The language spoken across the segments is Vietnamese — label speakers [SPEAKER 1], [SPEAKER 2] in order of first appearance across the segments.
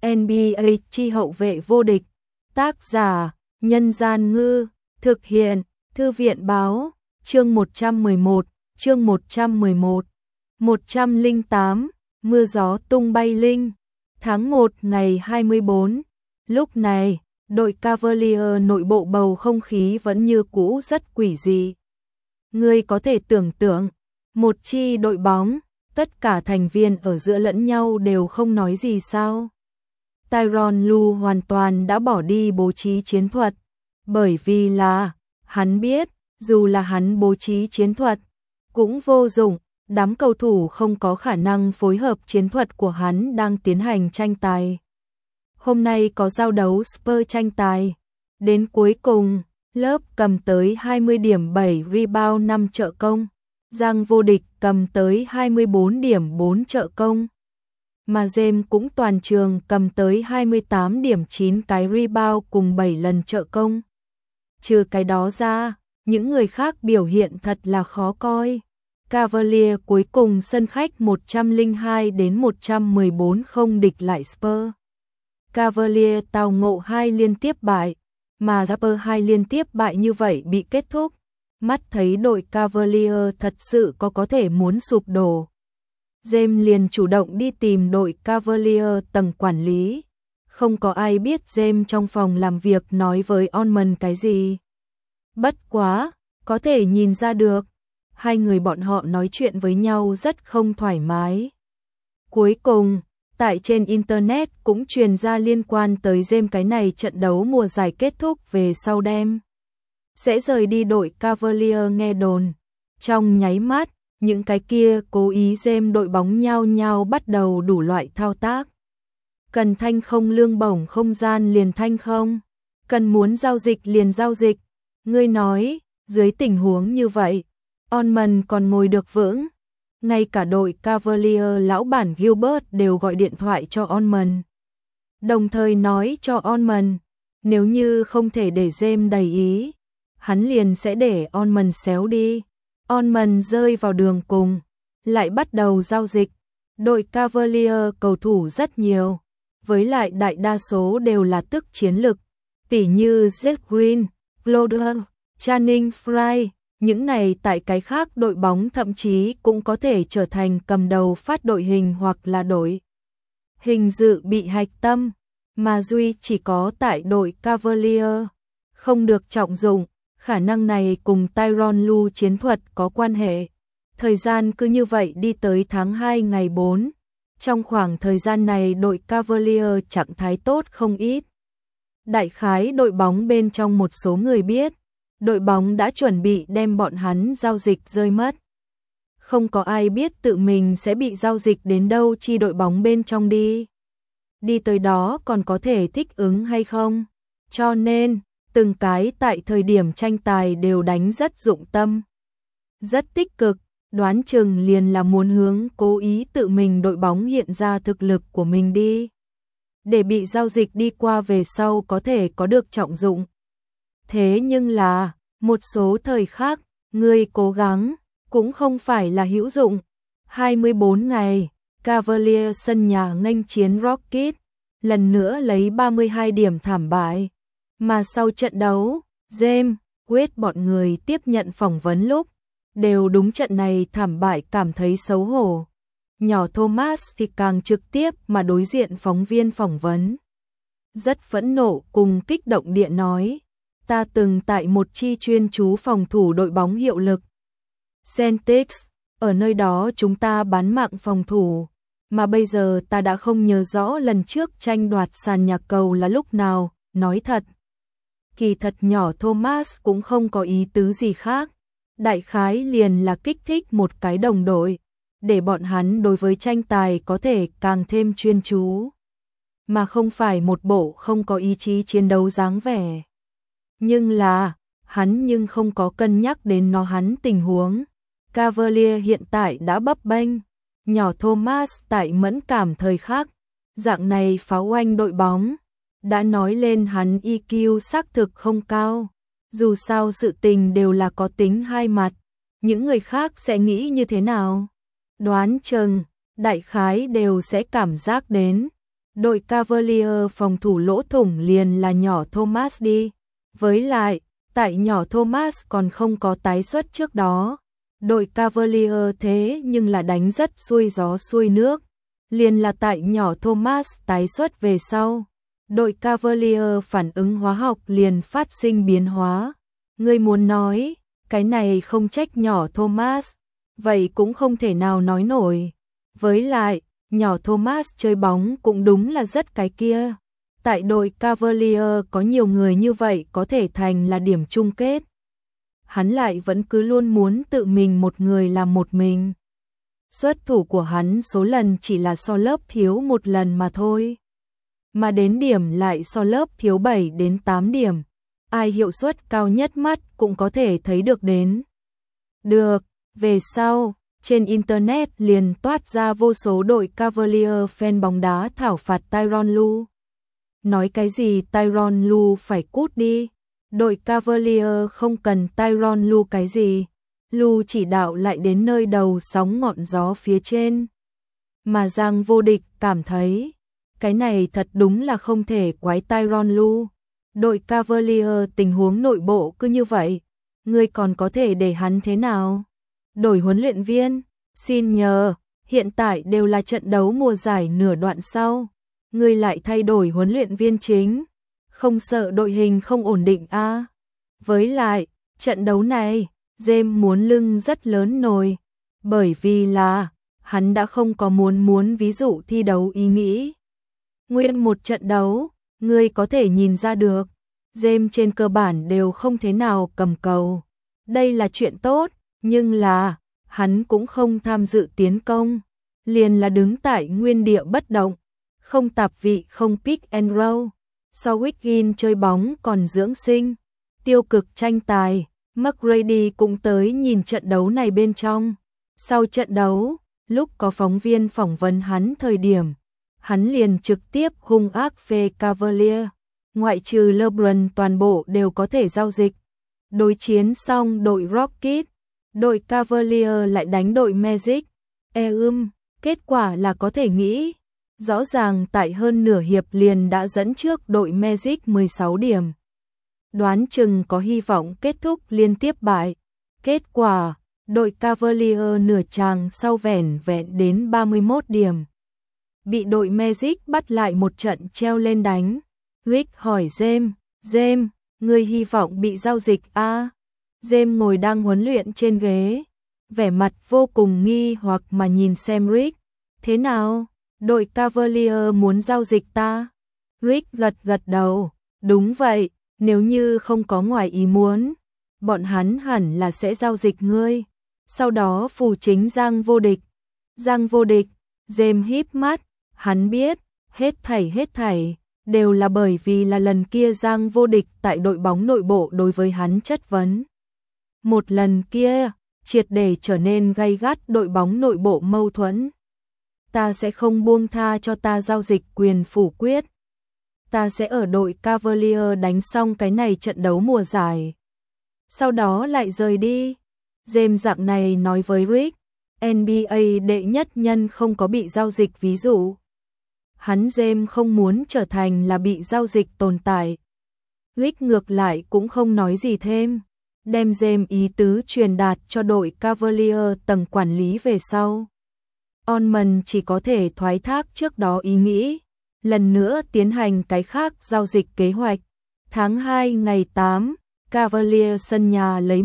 [SPEAKER 1] NBA chi hậu vệ vô địch. Tác giả: Nhân Gian Ngư. Thực hiện: Thư viện Báo. Chương 111. Chương 111. 108. Mưa gió tung bay linh. Tháng 1 ngày 24. Lúc này, đội Cavalier nội bộ bầu không khí vẫn như cũ rất quỷ dị. Ngươi có thể tưởng tượng, một chi đội bóng, tất cả thành viên ở giữa lẫn nhau đều không nói gì sao? Tyronn Lue hoàn toàn đã bỏ đi bố trí chiến thuật, bởi vì là, hắn biết, dù là hắn bố trí chiến thuật, cũng vô dụng, đám cầu thủ không có khả năng phối hợp chiến thuật của hắn đang tiến hành tranh tài. Hôm nay có giao đấu Spurs tranh tài, đến cuối cùng, lớp cầm tới 20 điểm 7 rebound 5 trợ công, Giang vô địch cầm tới 24 điểm 4 trợ công. Mà James cũng toàn trường cầm tới 28 điểm 9 cái rebound cùng 7 lần trợ công. Trừ cái đó ra, những người khác biểu hiện thật là khó coi. Cavalier cuối cùng sân khách 102 đến 114 không địch lại Spurs. Cavalier tao ngộ 2 liên tiếp bại, mà Spurs 2 liên tiếp bại như vậy bị kết thúc. Mắt thấy đội Cavalier thật sự có thể muốn sụp đổ. James liền chủ động đi tìm đội Cavalier tầng quản lý. Không có ai biết James trong phòng làm việc nói với Ormond cái gì. Bất quá, có thể nhìn ra được, hai người bọn họ nói chuyện với nhau rất không thoải mái. Cuối cùng, tại trên Internet cũng truyền ra liên quan tới James cái này trận đấu mùa giải kết thúc về sau đêm sẽ rời đi đội Cavalier nghe đồn. Trong nháy mắt, những cái kia cố ý James đội bóng nhao nhao bắt đầu đủ loại thao tác. Cần thanh không lương bổng không gian liền thanh không, cần muốn giao dịch liền giao dịch. Ngươi nói, dưới tình huống như vậy, Ormond còn ngồi được vững. Ngay cả đội Cavalier lão bản Gilbert đều gọi điện thoại cho Ormond. Đồng thời nói cho Ormond, nếu như không thể để James đầy ý, hắn liền sẽ để Ormond xéo đi. Ormond rơi vào đường cùng, lại bắt đầu giao dịch. Đội Cavalier cầu thủ rất nhiều, với lại đại đa số đều là tức chiến lực, tỉ như Jeff Green, Crowder, Channing Frye. Những này tại cái khác đội bóng thậm chí cũng có thể trở thành cầm đầu phát đội hình hoặc là đội hình dự bị hạch tâm, mà duy chỉ có tại đội Cavalier không được trọng dụng. Khả năng này cùng Tyronn Lue chiến thuật có quan hệ. Thời gian cứ như vậy đi tới tháng 2 ngày 4. Trong khoảng thời gian này đội Cavalier trạng thái tốt không ít. Đại khái đội bóng bên trong một số người biết, đội bóng đã chuẩn bị đem bọn hắn giao dịch rơi mất. Không có ai biết tự mình sẽ bị giao dịch đến đâu chi đội bóng bên trong đi. Đi tới đó còn có thể thích ứng hay không. Cho nên, từng cái tại thời điểm tranh tài đều đánh rất dụng tâm. Rất tích cực, đoán chừng liền là muốn hướng cố ý tự mình đội bóng hiện ra thực lực của mình đi. Để bị giao dịch đi qua về sau có thể có được trọng dụng. Thế nhưng là, một số thời khác, người cố gắng, cũng không phải là hữu dụng. 24 ngày, Cavalier sân nhà nghênh chiến Rockets, lần nữa lấy 32 điểm thảm bại. Mà sau trận đấu, James, Wade bọn người tiếp nhận phỏng vấn lúc, đều đúng trận này thảm bại cảm thấy xấu hổ. Nhỏ Thomas thì càng trực tiếp mà đối diện phóng viên phỏng vấn. Rất phẫn nộ cùng kích động địa nói, ta từng tại một chi chuyên chú phòng thủ đội bóng hiệu lực. Celtics, ở nơi đó chúng ta bán mạng phòng thủ, mà bây giờ ta đã không nhớ rõ lần trước tranh đoạt sàn nhà cầu là lúc nào, nói thật. Kỳ thật nhỏ Thomas cũng không có ý tứ gì khác, đại khái liền là kích thích một cái đồng đội, để bọn hắn đối với tranh tài có thể càng thêm chuyên chú, mà không phải một bộ không có ý chí chiến đấu dáng vẻ. Nhưng là, hắn nhưng không có cân nhắc đến hắn tình huống. Cavalier hiện tại đã bấp bênh, nhỏ Thomas tại mẫn cảm thời khắc, dạng này pháo oanh đội bóng. Đã nói lên hắn EQ xác thực không cao. Dù sao sự tình đều là có tính hai mặt. Những người khác sẽ nghĩ như thế nào? Đoán chừng, đại khái đều sẽ cảm giác đến. Đội Cavalier phòng thủ lỗ thủng liền là nhỏ Thomas đi. Với lại, tại nhỏ Thomas còn không có tái xuất trước đó. Đội Cavalier thế nhưng là đánh rất xuôi gió xuôi nước. Liền là tại nhỏ Thomas tái xuất về sau. Đội Cavalier phản ứng hóa học liền phát sinh biến hóa. Người muốn nói, cái này không trách nhỏ Thomas. Vậy cũng không thể nào nói nổi. Với lại, nhỏ Thomas chơi bóng cũng đúng là rất cái kia. Tại đội Cavalier có nhiều người như vậy có thể thành là điểm chung kết. Hắn lại vẫn cứ luôn muốn tự mình một người làm một mình. Xuất thủ của hắn số lần chỉ là so lớp thiếu một lần mà thôi. Mà đến điểm lại so lớp thiếu 7 đến 8 điểm. Ai hiệu suất cao nhất mắt cũng có thể thấy được đến. Được, về sau, trên Internet liền toát ra vô số đội Cavalier fan bóng đá thảo phạt Tyronn Lue. Nói cái gì Tyronn Lue phải cút đi. Đội Cavalier không cần Tyronn Lue cái gì. Lue chỉ đạo lại đến nơi đầu sóng ngọn gió phía trên. Mà Giang Vô Địch cảm thấy, cái này thật đúng là không thể quái Tyronn Lue. Đội Cavalier tình huống nội bộ cứ như vậy, ngươi còn có thể để hắn thế nào? Đổi huấn luyện viên, xin nhờ, hiện tại đều là trận đấu mùa giải nửa đoạn sau, ngươi lại thay đổi huấn luyện viên chính, không sợ đội hình không ổn định à? Với lại, trận đấu này, James muốn lưng rất lớn nồi, bởi vì là, hắn đã không có muốn ví dụ thi đấu ý nghĩ. Nguyên một trận đấu, ngươi có thể nhìn ra được, James trên cơ bản đều không thế nào cầm cầu. Đây là chuyện tốt, nhưng là, hắn cũng không tham dự tiến công, liền là đứng tại nguyên địa bất động, không tạp vị không pick and roll. So Wiggins chơi bóng còn dưỡng sinh, tiêu cực tranh tài, McGrady cũng tới nhìn trận đấu này bên trong. Sau trận đấu, lúc có phóng viên phỏng vấn hắn thời điểm, hắn liền trực tiếp hung ác phê Cavalier, ngoại trừ LeBron toàn bộ đều có thể giao dịch. Đối chiến xong đội Rockets, đội Cavalier lại đánh đội Magic. Kết quả là có thể nghĩ, rõ ràng tại hơn nửa hiệp liền đã dẫn trước đội Magic 16 điểm. Đoán chừng có hy vọng kết thúc liên tiếp bại. Kết quả, đội Cavalier nửa chàng sau vẻn vẹn đến 31 điểm. Bị đội Magic bắt lại một trận treo lên đánh. Rick hỏi James, ngươi hy vọng bị giao dịch à? James ngồi đang huấn luyện trên ghế, vẻ mặt vô cùng nghi hoặc mà nhìn xem Rick. Thế nào? Đội Cavalier muốn giao dịch ta? Rick gật đầu. Đúng vậy, nếu như không có ngoài ý muốn, bọn hắn hẳn là sẽ giao dịch ngươi. Sau đó phù chính Giang Vô Địch. James híp mắt, hắn biết, hết thảy, đều là bởi vì là lần kia Giang Vô Địch tại đội bóng nội bộ đối với hắn chất vấn. Một lần kia, triệt để trở nên gay gắt đội bóng nội bộ mâu thuẫn. Ta sẽ không buông tha cho ta giao dịch quyền phủ quyết. Ta sẽ ở đội Cavalier đánh xong cái này trận đấu mùa giải. Sau đó lại rời đi. James dạng này nói với Rick, NBA đệ nhất nhân không có bị giao dịch ví dụ. Hắn James không muốn trở thành là bị giao dịch tồn tại. Rick ngược lại cũng không nói gì thêm, đem James ý tứ truyền đạt cho đội Cavalier tầng quản lý về sau. Orman chỉ có thể thoái thác trước đó ý nghĩ, lần nữa tiến hành cái khác giao dịch kế hoạch. Tháng 2 ngày 8, Cavalier sân nhà lấy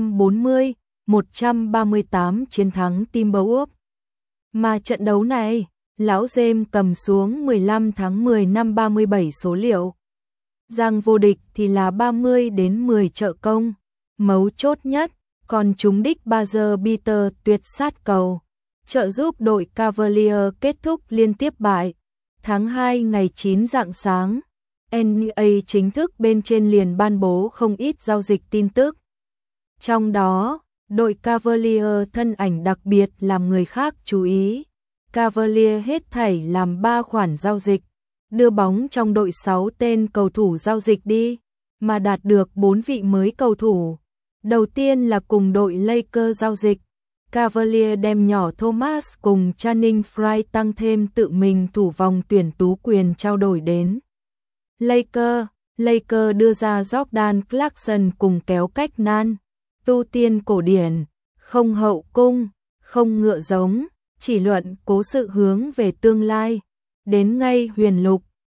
[SPEAKER 1] 140-138 chiến thắng Timberwolves. Mà trận đấu này, lão James cầm xuống 15 tháng 10 năm 37 số liệu. Giang Vô Địch thì là 30 đến 10 trợ công, mấu chốt nhất, còn trúng đích buzzer beater tuyệt sát cầu, trợ giúp đội Cavalier kết thúc liên tiếp bại. Tháng 2 ngày 9 rạng sáng, NBA chính thức bên trên liền ban bố không ít giao dịch tin tức. Trong đó, đội Cavalier thân ảnh đặc biệt làm người khác chú ý. Cavalier hết thảy làm 3 khoản giao dịch, đưa bóng trong đội 6 tên cầu thủ giao dịch đi, mà đạt được 4 vị mới cầu thủ. Đầu tiên là cùng đội Lakers giao dịch, Cavaliers đem nhỏ Thomas cùng Channing Frye tăng thêm tự mình thủ vòng tuyển tú quyền trao đổi đến Lakers đưa ra Jordan Clarkson cùng kéo cách nan, tu tiên cổ điển, không hậu cung, không ngựa giống, chỉ luận cố sự hướng về tương lai, đến ngay huyền lục,